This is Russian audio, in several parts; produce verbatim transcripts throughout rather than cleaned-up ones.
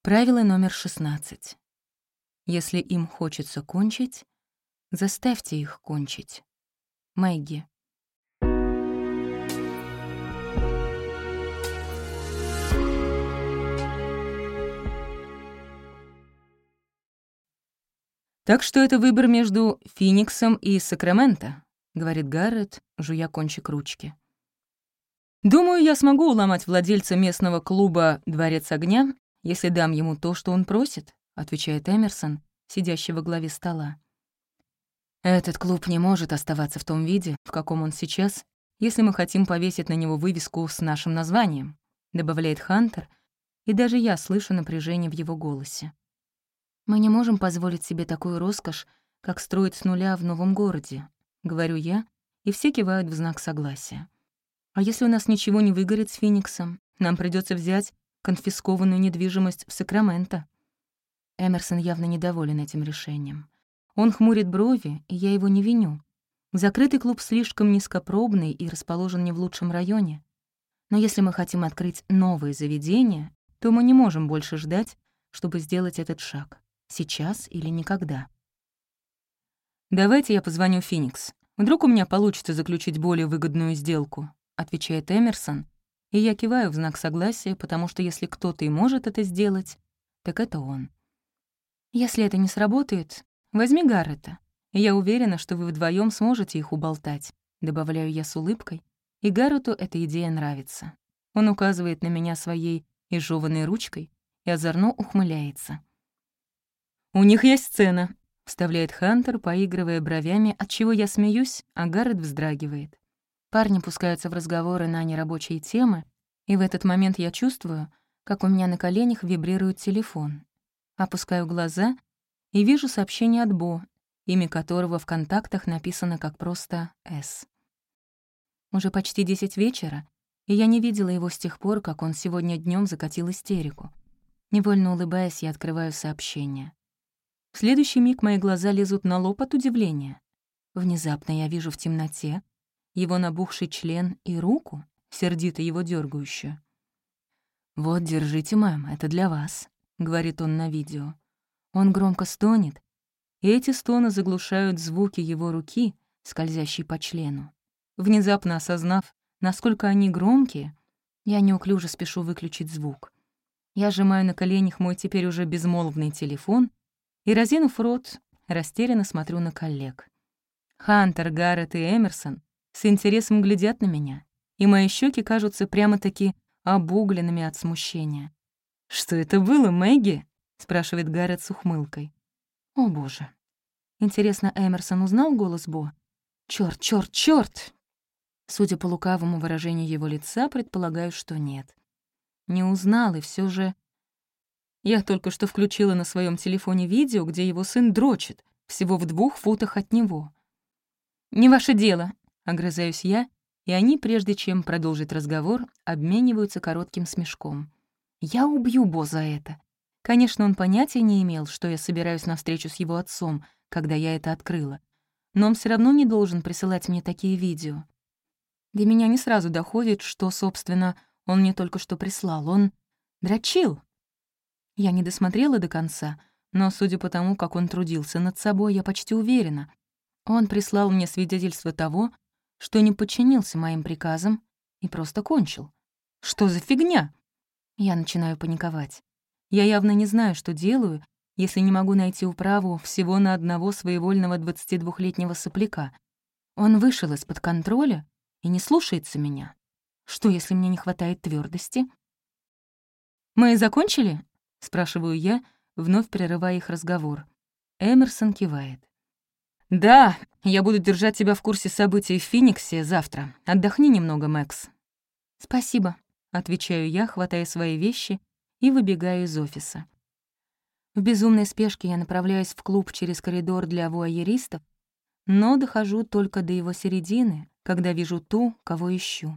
Правило номер шестнадцать. Если им хочется кончить, заставьте их кончить. Мэгги. «Так что это выбор между Фениксом и Сакраменто», — говорит Гаррет, жуя кончик ручки. «Думаю, я смогу уломать владельца местного клуба «Дворец огня», если дам ему то, что он просит», — отвечает Эмерсон, сидящий во главе стола. «Этот клуб не может оставаться в том виде, в каком он сейчас, если мы хотим повесить на него вывеску с нашим названием», — добавляет Хантер, и даже я слышу напряжение в его голосе. «Мы не можем позволить себе такую роскошь, как строить с нуля в новом городе», — говорю я, и все кивают в знак согласия. «А если у нас ничего не выгорит с Фениксом, нам придется взять конфискованную недвижимость в Сакраменто». Эмерсон явно недоволен этим решением. Он хмурит брови, и я его не виню. Закрытый клуб слишком низкопробный и расположен не в лучшем районе. Но если мы хотим открыть новые заведения, то мы не можем больше ждать, чтобы сделать этот шаг. Сейчас или никогда. «Давайте я позвоню в Феникс. Вдруг у меня получится заключить более выгодную сделку», — отвечает Эмерсон, и я киваю в знак согласия, потому что если кто-то и может это сделать, так это он. «Если это не сработает, возьми Гаррета, и я уверена, что вы вдвоем сможете их уболтать», — добавляю я с улыбкой, и Гаррету эта идея нравится. Он указывает на меня своей изжёванной ручкой и озорно ухмыляется. «У них есть сцена», — вставляет Хантер, поигрывая бровями, отчего я смеюсь, а Гаррет вздрагивает. Парни пускаются в разговоры на нерабочие темы, и в этот момент я чувствую, как у меня на коленях вибрирует телефон. Опускаю глаза и вижу сообщение от Бо, имя которого в контактах написано как просто «С». Уже почти десять вечера, и я не видела его с тех пор, как он сегодня днем закатил истерику. Невольно улыбаясь, я открываю сообщение. В следующий миг мои глаза лезут на лоб от удивления. Внезапно я вижу в темноте его набухший член и руку, сердито его дергающую. «Вот, держите, мэм, это для вас», — говорит он на видео. Он громко стонет, и эти стоны заглушают звуки его руки, скользящей по члену. Внезапно осознав, насколько они громкие, я неуклюже спешу выключить звук. Я сжимаю на коленях мой теперь уже безмолвный телефон и, разинув рот, растерянно смотрю на коллег. Хантер, Гаррет и Эмерсон с интересом глядят на меня, и мои щеки кажутся прямо-таки обугленными от смущения. «Что это было, Мэгги?» — спрашивает Гаррет с ухмылкой. «О, боже. Интересно, Эмерсон узнал голос Бо? Чёрт, чёрт, чёрт!» Судя по лукавому выражению его лица, предполагаю, что нет. Не узнал, и все же... Я только что включила на своем телефоне видео, где его сын дрочит, всего в двух футах от него. «Не ваше дело», — огрызаюсь я, и они, прежде чем продолжить разговор, обмениваются коротким смешком. Я убью Бо за это. Конечно, он понятия не имел, что я собираюсь на встречу с его отцом, когда я это открыла. Но он все равно не должен присылать мне такие видео. До меня не сразу доходит, что, собственно, он мне только что прислал. Он дрочил. Я не досмотрела до конца, но, судя по тому, как он трудился над собой, я почти уверена. Он прислал мне свидетельство того, что не подчинился моим приказам и просто кончил. Что за фигня? Я начинаю паниковать. Я явно не знаю, что делаю, если не могу найти управу всего на одного своевольного двадцатидвухлетнего сопляка. Он вышел из-под контроля и не слушается меня. Что, если мне не хватает твердости? «Мы закончили?» — спрашиваю я, вновь прерывая их разговор. Эмерсон кивает. «Да, я буду держать тебя в курсе событий в Фениксе завтра. Отдохни немного, Мэкс». «Спасибо», — отвечаю я, хватая свои вещи и выбегаю из офиса. В безумной спешке я направляюсь в клуб через коридор для вуайеристов, но дохожу только до его середины, когда вижу ту, кого ищу.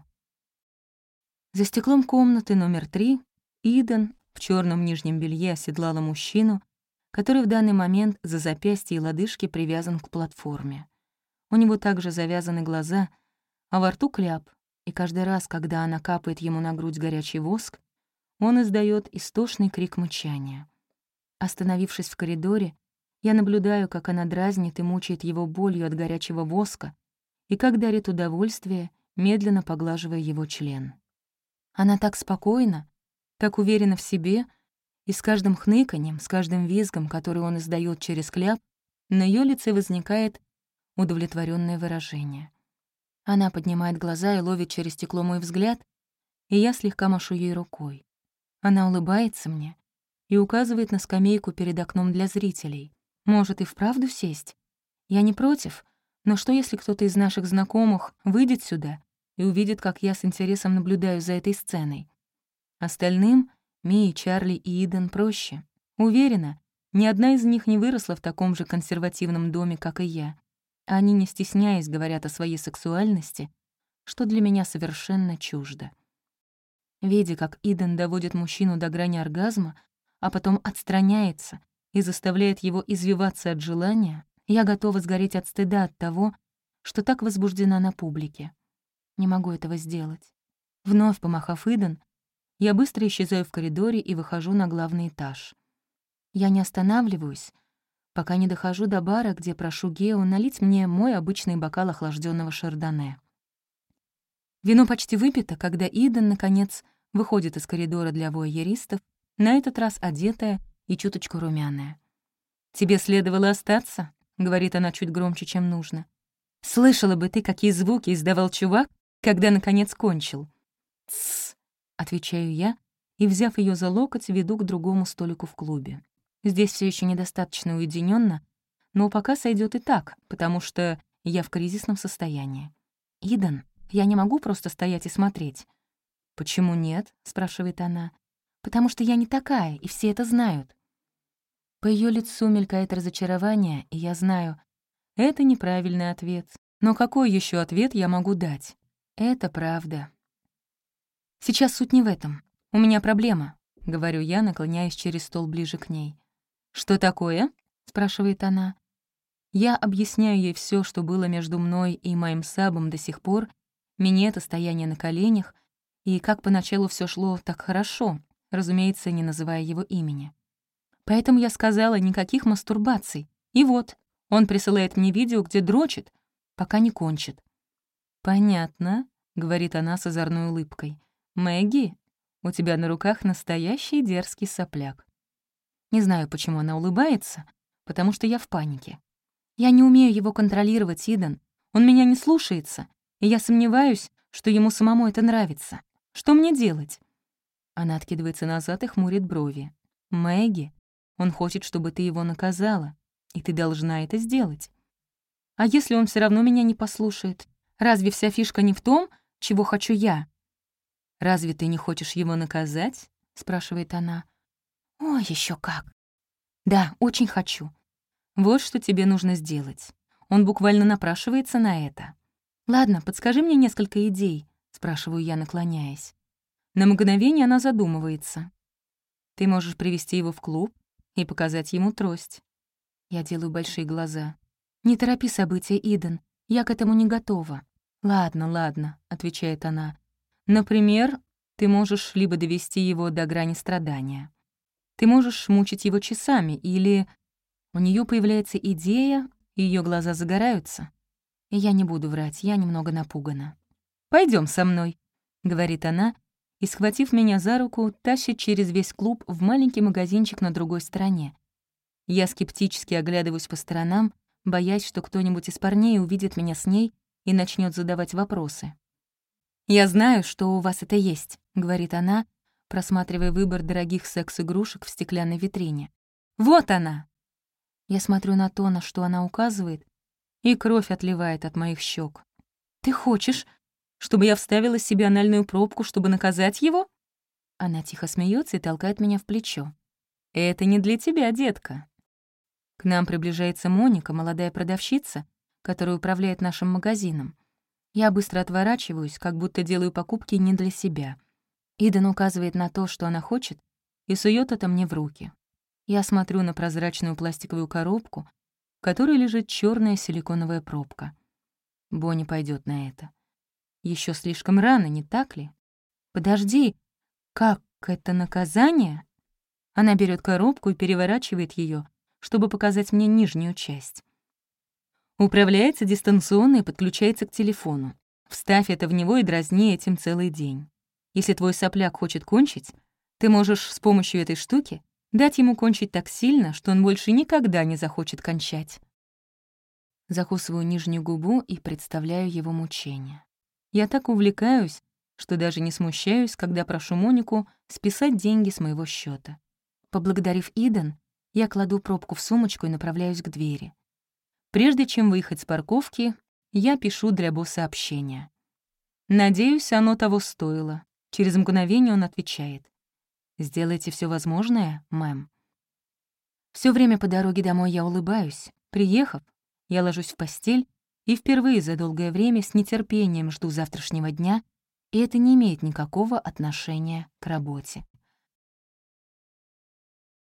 За стеклом комнаты номер три Иден в черном нижнем белье оседлала мужчину, который в данный момент за запястье и лодыжки привязан к платформе. У него также завязаны глаза, а во рту кляп, и каждый раз, когда она капает ему на грудь горячий воск, он издает истошный крик мычания. Остановившись в коридоре, я наблюдаю, как она дразнит и мучает его болью от горячего воска и как дарит удовольствие, медленно поглаживая его член. Она так спокойна, так уверена в себе, и с каждым хныканьем, с каждым визгом, который он издает через кляп, на ее лице возникает удовлетворенное выражение. Она поднимает глаза и ловит через стекло мой взгляд, и я слегка машу ей рукой. Она улыбается мне и указывает на скамейку перед окном для зрителей. Может, и вправду сесть? Я не против, но что, если кто-то из наших знакомых выйдет сюда и увидит, как я с интересом наблюдаю за этой сценой? Остальным, Мии, Чарли и Иден, проще. Уверена, ни одна из них не выросла в таком же консервативном доме, как и я. Они, не стесняясь, говорят о своей сексуальности, что для меня совершенно чуждо. Видя, как Иден доводит мужчину до грани оргазма, а потом отстраняется и заставляет его извиваться от желания, я готова сгореть от стыда от того, что так возбуждена на публике. Не могу этого сделать. Вновь помахав Иден, я быстро исчезаю в коридоре и выхожу на главный этаж. Я не останавливаюсь, пока не дохожу до бара, где прошу Гео налить мне мой обычный бокал охлажденного шардоне. Вино почти выпито, когда Иден, наконец, выходит из коридора для вуайеристов, на этот раз одетая и чуточку румяная. «Тебе следовало остаться», — говорит она чуть громче, чем нужно. «Слышала бы ты, какие звуки издавал чувак, когда, наконец, кончил». «Тссс», — отвечаю я, и, взяв ее за локоть, веду к другому столику в клубе. Здесь все еще недостаточно уединенно, но пока сойдет и так, потому что я в кризисном состоянии. «Иден, я не могу просто стоять и смотреть». «Почему нет?» — спрашивает она. «Потому что я не такая, и все это знают». По ее лицу мелькает разочарование, и я знаю, это неправильный ответ. Но какой еще ответ я могу дать? Это правда. Сейчас суть не в этом. У меня проблема, — говорю я, наклоняясь через стол ближе к ней. «Что такое?» — спрашивает она. Я объясняю ей все, что было между мной и моим сабом до сих пор, минет, стояние на коленях, и как поначалу все шло так хорошо, разумеется, не называя его имени. Поэтому я сказала, никаких мастурбаций. И вот, он присылает мне видео, где дрочит, пока не кончит. «Понятно», — говорит она с озорной улыбкой. «Мэгги, у тебя на руках настоящий дерзкий сопляк». Не знаю, почему она улыбается, потому что я в панике. Я не умею его контролировать, Иден. Он меня не слушается, и я сомневаюсь, что ему самому это нравится. Что мне делать?» Она откидывается назад и хмурит брови. «Мэгги, он хочет, чтобы ты его наказала, и ты должна это сделать. А если он все равно меня не послушает? Разве вся фишка не в том, чего хочу я?» «Разве ты не хочешь его наказать?» — спрашивает она. «О, еще как!» «Да, очень хочу. Вот что тебе нужно сделать. Он буквально напрашивается на это». «Ладно, подскажи мне несколько идей», — спрашиваю я, наклоняясь. На мгновение она задумывается. «Ты можешь привести его в клуб и показать ему трость». Я делаю большие глаза. «Не торопи события, Иден. Я к этому не готова». «Ладно, ладно», — отвечает она. «Например, ты можешь либо довести его до грани страдания. Ты можешь мучить его часами, или...» У нее появляется идея, и ее глаза загораются. И я не буду врать, я немного напугана. Пойдем со мной», — говорит она, и, схватив меня за руку, тащит через весь клуб в маленький магазинчик на другой стороне. Я скептически оглядываюсь по сторонам, боясь, что кто-нибудь из парней увидит меня с ней и начнет задавать вопросы. «Я знаю, что у вас это есть», — говорит она, просматривая выбор дорогих секс-игрушек в стеклянной витрине. «Вот она!» Я смотрю на то, на что она указывает, и кровь отливает от моих щек. «Ты хочешь, чтобы я вставила себе анальную пробку, чтобы наказать его?» Она тихо смеется и толкает меня в плечо. «Это не для тебя, детка». К нам приближается Моника, молодая продавщица, которая управляет нашим магазином. Я быстро отворачиваюсь, как будто делаю покупки не для себя. Иден указывает на то, что она хочет, и сует это мне в руки. Я смотрю на прозрачную пластиковую коробку, в которой лежит черная силиконовая пробка. Бонни пойдет на это. Еще слишком рано, не так ли? Подожди, как, Так это наказание? Она берет коробку и переворачивает ее, чтобы показать мне нижнюю часть. Управляется дистанционно и подключается к телефону. Вставь это в него и дразни этим целый день. Если твой сопляк хочет кончить, ты можешь с помощью этой штуки дать ему кончить так сильно, что он больше никогда не захочет кончать. Закусываю нижнюю губу и представляю его мучения. Я так увлекаюсь, что даже не смущаюсь, когда прошу Монику списать деньги с моего счета. Поблагодарив Иден, я кладу пробку в сумочку и направляюсь к двери. Прежде чем выехать с парковки, я пишу для Бо сообщение. Надеюсь, оно того стоило. Через мгновение он отвечает. «Сделайте все возможное, мэм». Все время по дороге домой я улыбаюсь. Приехав, я ложусь в постель и впервые за долгое время с нетерпением жду завтрашнего дня, и это не имеет никакого отношения к работе.